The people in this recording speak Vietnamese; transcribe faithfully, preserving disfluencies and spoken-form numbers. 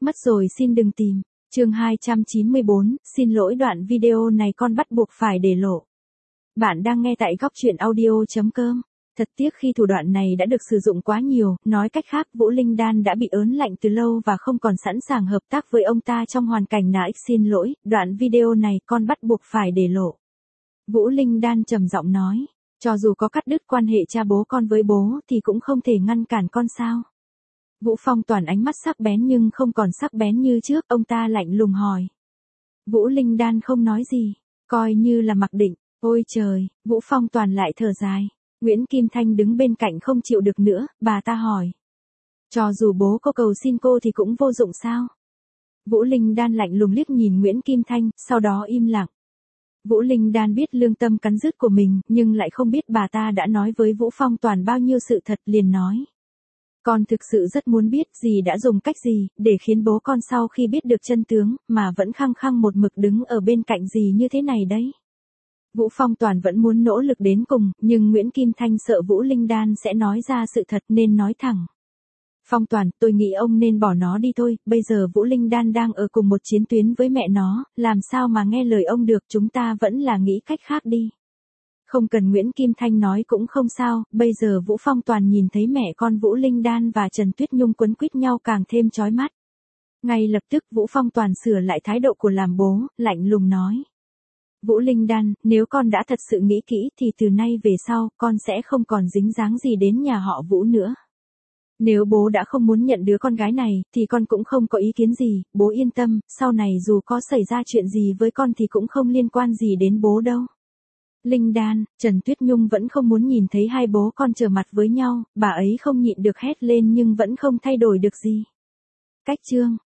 Mất rồi xin đừng tìm. Chương hai trăm chín mươi bốn, xin lỗi đoạn video này con bắt buộc phải để lộ. Bạn đang nghe tại góc truyện audio chấm com. Thật tiếc khi thủ đoạn này đã được sử dụng quá nhiều, nói cách khác Vũ Linh Đan đã bị ớn lạnh từ lâu và không còn sẵn sàng hợp tác với ông ta trong hoàn cảnh nào. Xin lỗi, đoạn video này con bắt buộc phải để lộ. Vũ Linh Đan trầm giọng nói, cho dù có cắt đứt quan hệ cha bố con với bố thì cũng không thể ngăn cản con sao. Vũ Phong Toàn ánh mắt sắc bén nhưng không còn sắc bén như trước, ông ta lạnh lùng hỏi. Vũ Linh Đan không nói gì, coi như là mặc định. Ôi trời, Vũ Phong Toàn lại thở dài. Nguyễn Kim Thanh đứng bên cạnh không chịu được nữa, bà ta hỏi. Cho dù bố cô cầu xin cô thì cũng vô dụng sao? Vũ Linh Đan lạnh lùng liếc nhìn Nguyễn Kim Thanh, sau đó im lặng. Vũ Linh Đan biết lương tâm cắn rứt của mình, nhưng lại không biết bà ta đã nói với Vũ Phong Toàn bao nhiêu sự thật, liền nói. Con thực sự rất muốn biết dì đã dùng cách gì, để khiến bố con sau khi biết được chân tướng, mà vẫn khăng khăng một mực đứng ở bên cạnh dì như thế này đấy. Vũ Phong Toàn vẫn muốn nỗ lực đến cùng, nhưng Nguyễn Kim Thanh sợ Vũ Linh Đan sẽ nói ra sự thật nên nói thẳng. Phong Toàn, tôi nghĩ ông nên bỏ nó đi thôi, bây giờ Vũ Linh Đan đang ở cùng một chiến tuyến với mẹ nó, làm sao mà nghe lời ông được, chúng ta vẫn là nghĩ cách khác đi. Không cần Nguyễn Kim Thanh nói cũng không sao, bây giờ Vũ Phong Toàn nhìn thấy mẹ con Vũ Linh Đan và Trần Tuyết Nhung quấn quýt nhau càng thêm chói mắt. Ngay lập tức Vũ Phong Toàn sửa lại thái độ của làm bố, lạnh lùng nói. Vũ Linh Đan, nếu con đã thật sự nghĩ kỹ thì từ nay về sau, con sẽ không còn dính dáng gì đến nhà họ Vũ nữa. Nếu bố đã không muốn nhận đứa con gái này, thì con cũng không có ý kiến gì, bố yên tâm, sau này dù có xảy ra chuyện gì với con thì cũng không liên quan gì đến bố đâu. Linh Đan, Trần Tuyết Nhung vẫn không muốn nhìn thấy hai bố con trở mặt với nhau, bà ấy không nhịn được hét lên nhưng vẫn không thay đổi được gì. Cách chương.